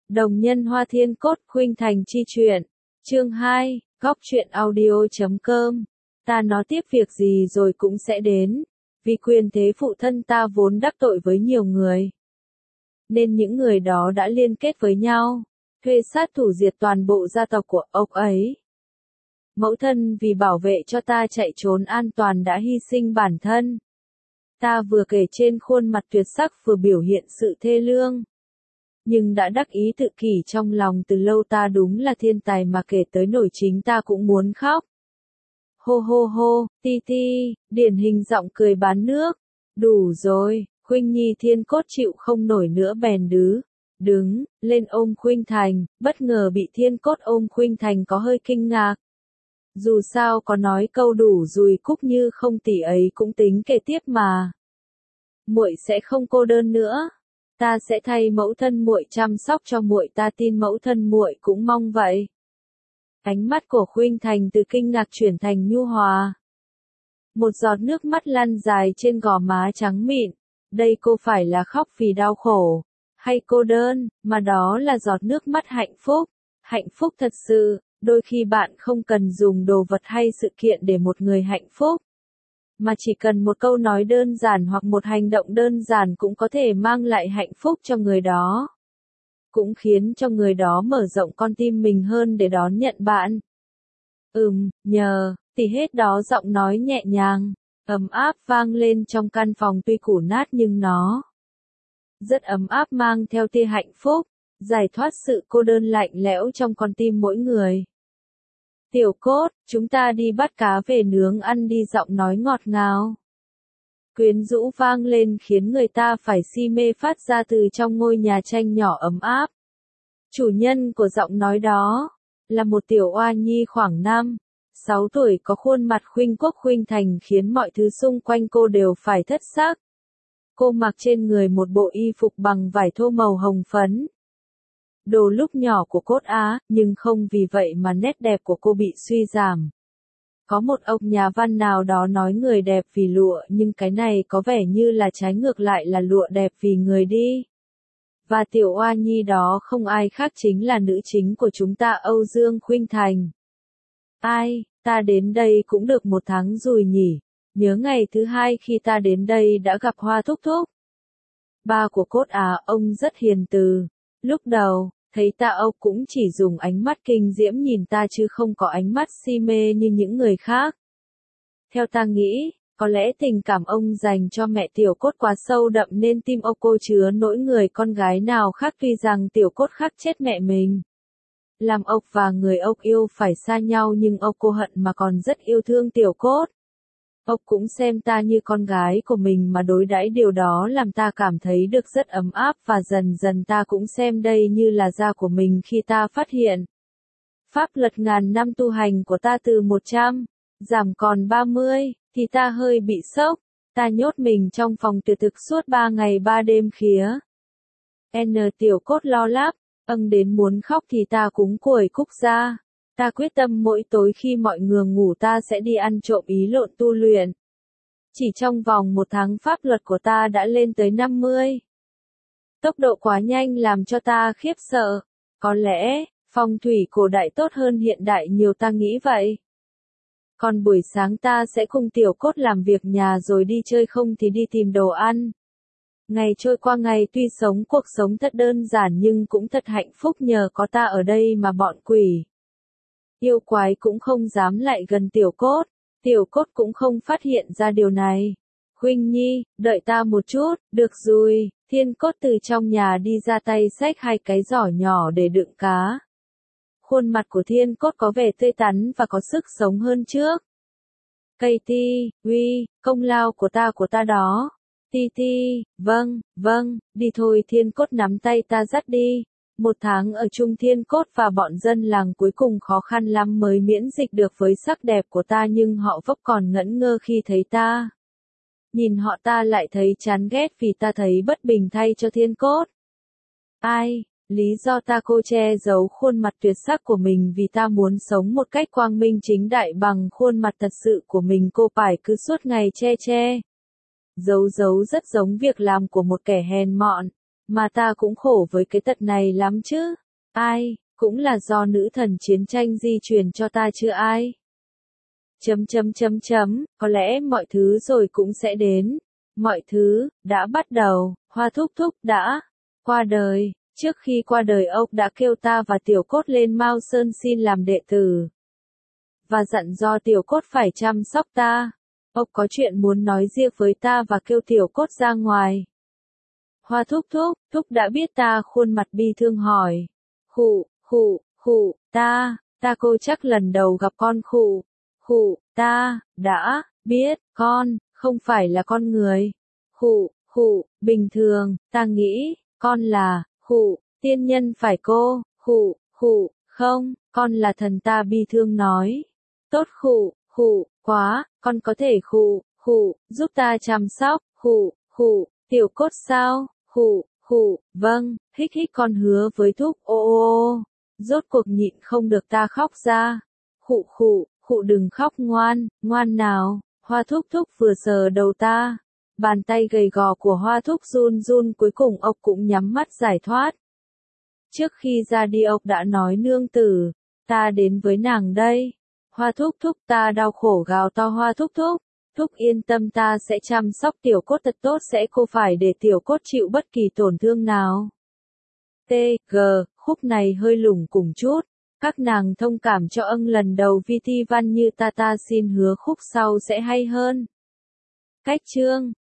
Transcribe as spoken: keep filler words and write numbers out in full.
Đồng nhân Hoa Thiên Cốt Khuynh Thành chi truyện. Chương hai, góc truyện audio chấm com. Ta nói tiếp việc gì rồi cũng sẽ đến. Vì quyền thế phụ thân ta vốn đắc tội với nhiều người. Nên những người đó đã liên kết với nhau, thuê sát thủ diệt toàn bộ gia tộc của ông ấy. Mẫu thân vì bảo vệ cho ta chạy trốn an toàn đã hy sinh bản thân. Ta vừa kể trên khuôn mặt tuyệt sắc vừa biểu hiện sự thê lương. Nhưng đã đắc ý tự kỷ trong lòng từ lâu, ta đúng là thiên tài mà kể tới nổi chính ta cũng muốn khóc. Hô hô hô, ti ti, điển hình giọng cười bán nước. Đủ rồi, Khuynh Nhi Thiên Cốt chịu không nổi nữa bèn đứ, đứng, lên ôm Khuynh Thành, bất ngờ bị Thiên Cốt ôm Khuynh Thành có hơi kinh ngạc. Dù sao có nói câu đủ rồi Cúc Như không tỷ ấy cũng tính kể tiếp mà. Muội sẽ không cô đơn nữa. Ta sẽ thay mẫu thân muội chăm sóc cho muội, ta tin mẫu thân muội cũng mong vậy. Ánh mắt của Khuynh Thành từ kinh ngạc chuyển thành nhu hòa. Một giọt nước mắt lăn dài trên gò má trắng mịn. Đây cô phải là khóc vì đau khổ, hay cô đơn, mà đó là giọt nước mắt hạnh phúc. Hạnh phúc thật sự, đôi khi bạn không cần dùng đồ vật hay sự kiện để một người hạnh phúc. Mà chỉ cần một câu nói đơn giản hoặc một hành động đơn giản cũng có thể mang lại hạnh phúc cho người đó. Cũng khiến cho người đó mở rộng con tim mình hơn để đón nhận bạn. Ừm, nhờ, thì hết đó giọng nói nhẹ nhàng, ấm áp vang lên trong căn phòng tuy cũ nát nhưng nó rất ấm áp, mang theo tia hạnh phúc, giải thoát sự cô đơn lạnh lẽo trong con tim mỗi người. Tiểu Cốt, chúng ta đi bắt cá về nướng ăn đi, giọng nói ngọt ngào, quyến rũ vang lên khiến người ta phải si mê phát ra từ trong ngôi nhà tranh nhỏ ấm áp. Chủ nhân của giọng nói đó là một tiểu oa nhi khoảng năm, sáu tuổi, có khuôn mặt khuynh quốc khuynh thành khiến mọi thứ xung quanh cô đều phải thất sắc. Cô mặc trên người một bộ y phục bằng vải thô màu hồng phấn. Đồ lúc nhỏ của Cốt Á, nhưng không vì vậy mà nét đẹp của cô bị suy giảm. Có một ông nhà văn nào đó nói người đẹp vì lụa, nhưng cái này có vẻ như là trái ngược lại, là lụa đẹp vì người đi. Và tiểu oa nhi đó không ai khác chính là nữ chính của chúng ta, Âu Dương Khuynh Thành. Ai, ta đến đây cũng được một tháng rồi nhỉ, nhớ ngày thứ hai khi ta đến đây đã gặp Hoa Thúc Thúc. Ba của Cốt Á, ông rất hiền từ. Lúc đầu, thấy ta ông cũng chỉ dùng ánh mắt kinh diễm nhìn ta chứ không có ánh mắt si mê như những người khác. Theo ta nghĩ, có lẽ tình cảm ông dành cho mẹ Tiểu Cốt quá sâu đậm nên tim ông cô chứa nỗi người con gái nào khác, tuy rằng Tiểu Cốt khắc chết mẹ mình. Làm ông và người ông yêu phải xa nhau, nhưng ông cô hận mà còn rất yêu thương Tiểu Cốt. Ông cũng xem ta như con gái của mình mà đối đãi, điều đó làm ta cảm thấy được rất ấm áp, và dần dần ta cũng xem đây như là da của mình. Khi ta phát hiện pháp luật ngàn năm tu hành của ta từ một trăm giảm còn ba mươi, thì ta hơi bị sốc. Ta nhốt mình trong phòng tuyệt thực suốt ba ngày ba đêm khía. N Tiểu Cốt lo láp, âng đến muốn khóc thì ta cúng cổi Cúc ra. Ta quyết tâm mỗi tối khi mọi người ngủ ta sẽ đi ăn trộm ý lộn tu luyện. Chỉ trong vòng một tháng pháp luật của ta đã lên tới năm mươi. Tốc độ quá nhanh làm cho ta khiếp sợ. Có lẽ, phong thủy cổ đại tốt hơn hiện đại nhiều, ta nghĩ vậy. Còn buổi sáng ta sẽ cùng Tiểu Cốt làm việc nhà rồi đi chơi, không thì đi tìm đồ ăn. Ngày trôi qua ngày, tuy sống cuộc sống thật đơn giản nhưng cũng thật hạnh phúc, nhờ có ta ở đây mà bọn quỷ yêu quái cũng không dám lại gần Tiểu Cốt. Tiểu Cốt cũng không phát hiện ra điều này. Khuynh Nhi, đợi ta một chút, được rồi. Thiên Cốt từ trong nhà đi ra, tay xách hai cái giỏ nhỏ để đựng cá. Khuôn mặt của Thiên Cốt có vẻ tươi tắn và có sức sống hơn trước. Cây ti, uy, công lao của ta của ta đó. Ti ti, vâng, vâng, đi thôi. Thiên Cốt nắm tay ta dắt đi. Một tháng ở chung, Thiên Cốt và bọn dân làng cuối cùng khó khăn lắm mới miễn dịch được với sắc đẹp của ta, nhưng họ vấp còn ngẩn ngơ khi thấy ta. Nhìn họ ta lại thấy chán ghét vì ta thấy bất bình thay cho Thiên Cốt. Ai, lý do ta cô che giấu khuôn mặt tuyệt sắc của mình vì ta muốn sống một cách quang minh chính đại bằng khuôn mặt thật sự của mình, cô phải cứ suốt ngày che che. Giấu giấu rất giống việc làm của một kẻ hèn mọn. Mà ta cũng khổ với cái tật này lắm chứ. Ai, cũng là do nữ thần chiến tranh di truyền cho ta chứ ai. Chấm chấm chấm chấm, có lẽ mọi thứ rồi cũng sẽ đến. Mọi thứ, đã bắt đầu, Hoa thúc thúc đã qua đời. Trước khi qua đời ông đã kêu ta và Tiểu Cốt lên Mao Sơn xin làm đệ tử. Và dặn do Tiểu Cốt phải chăm sóc ta. Ông có chuyện muốn nói riêng với ta và kêu Tiểu Cốt ra ngoài. Hoa thúc thúc, thúc đã biết ta khuôn mặt bi thương hỏi. Khụ, khụ, khụ, ta, ta cô chắc lần đầu gặp con khụ. Khụ, ta, đã, biết, con, không phải là con người. Khụ, khụ, bình thường, ta nghĩ, con là, khụ, tiên nhân phải cô, khụ, khụ, không, con là thần ta bi thương nói. Tốt khụ, khụ, quá, con có thể khụ, khụ, giúp ta chăm sóc, khụ, khụ, Tiểu Cốt sao, khụ, khụ, vâng, hích hích con hứa với thúc, ô ô ô, rốt cuộc nhịn không được ta khóc ra. Khụ khụ, khụ đừng khóc ngoan, ngoan nào, Hoa thúc thúc vừa sờ đầu ta. Bàn tay gầy gò của Hoa thúc run run cuối cùng ông cũng nhắm mắt giải thoát. Trước khi ra đi ông đã nói nương tử, ta đến với nàng đây. Hoa thúc thúc ta đau khổ gào to Hoa thúc thúc. Thúc yên tâm ta sẽ chăm sóc Tiểu Cốt thật tốt sẽ không phải để Tiểu Cốt chịu bất kỳ tổn thương nào. T, G, khúc này hơi lủng củng chút. Các nàng thông cảm cho ân lần đầu vi thi văn như ta ta xin hứa khúc sau sẽ hay hơn. Cách chương